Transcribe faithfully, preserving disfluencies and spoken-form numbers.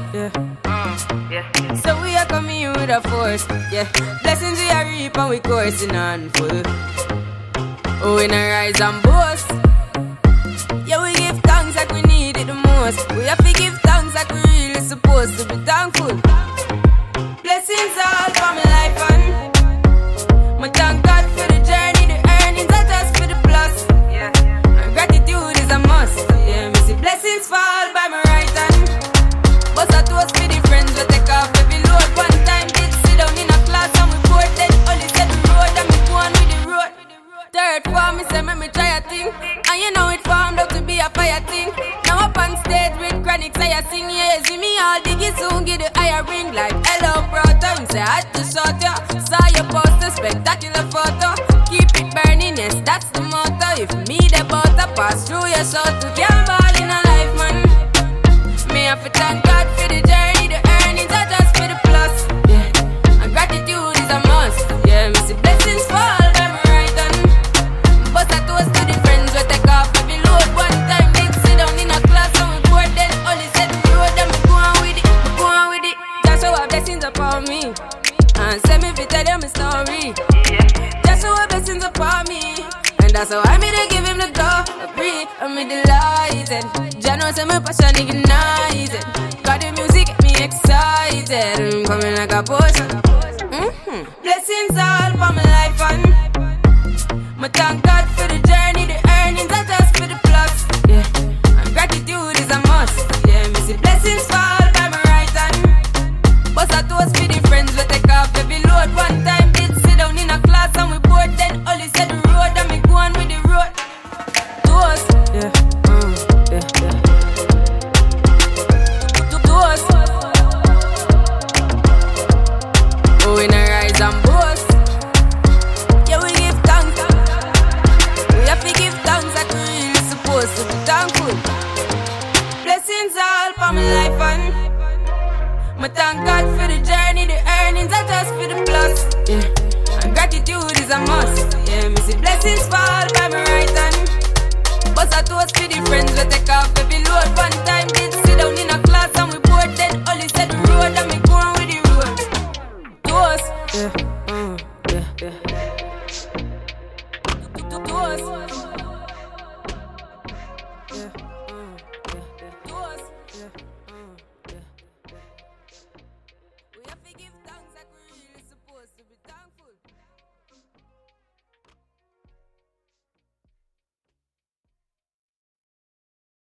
yeah. Mm, yeah. So we are coming here with a force, yeah. Blessings we are reap and we coursing on full. Oh, we not rise and boast. Yeah, we give thanks like we need it the most. We have to give thanks like we really supposed to be thankful. Blessings all for my life and my thank God for the journey, the earnings are just for the plus. Yeah, and gratitude is a must. Yeah, me see blessings fall by my right hand. But I toast for the friends we take off every load. One time did sit down in a class and we poured then only said the road and me go on with the road. Third form, me say me me try a thing, and you know it formed up to be a fire thing. Now up on stage with chronic, say I sing, yeah, see me all diggy soon, get the higher ring like hello, brother. Me say I had to shot ya, saw your poster, spectacular photo. Keep it burning, yes, that's the motto. If me the butter pass through your soul to can't ball in a life, man. Me have to thank God for the journey, the earnings are just for the plus. Yeah, and gratitude is a must. Yeah, me see blessings fall. But I toast to the friends we take off every load. One time did sit down in a class and we bored then only said the road and me go on with it, me go on with it. Just show our blessings upon me and send me to tell you my story. Just show our blessings upon me, and that's how I made to give him the glory. I'm me delighted. Jah knows say my passion ignited. Got the music get me excited. I'm coming like a potion. Mm-hmm. Blessings all for my life and my thank God for the journey, the earnings are just for the plus. Yeah, and gratitude is a must. Yeah, me see blessings fall by my right hand. But I toast for the friends we take off every load. One time did sit down in a class and we bored then only said the road and me go on with the road. Toast, yeah, mm, yeah, yeah. Toast. Oh, we not rise and boast. Yeah, we give thanks. We have to give thanks like we really supposed to be thankful. Blessings all for my life and my thank God for the journey, the earnings are just for the plus. Yeah, and gratitude is a must. Yeah, me see blessings fall by my right hand. But I toast for the friends we take off every load. One time did sit down in a class and we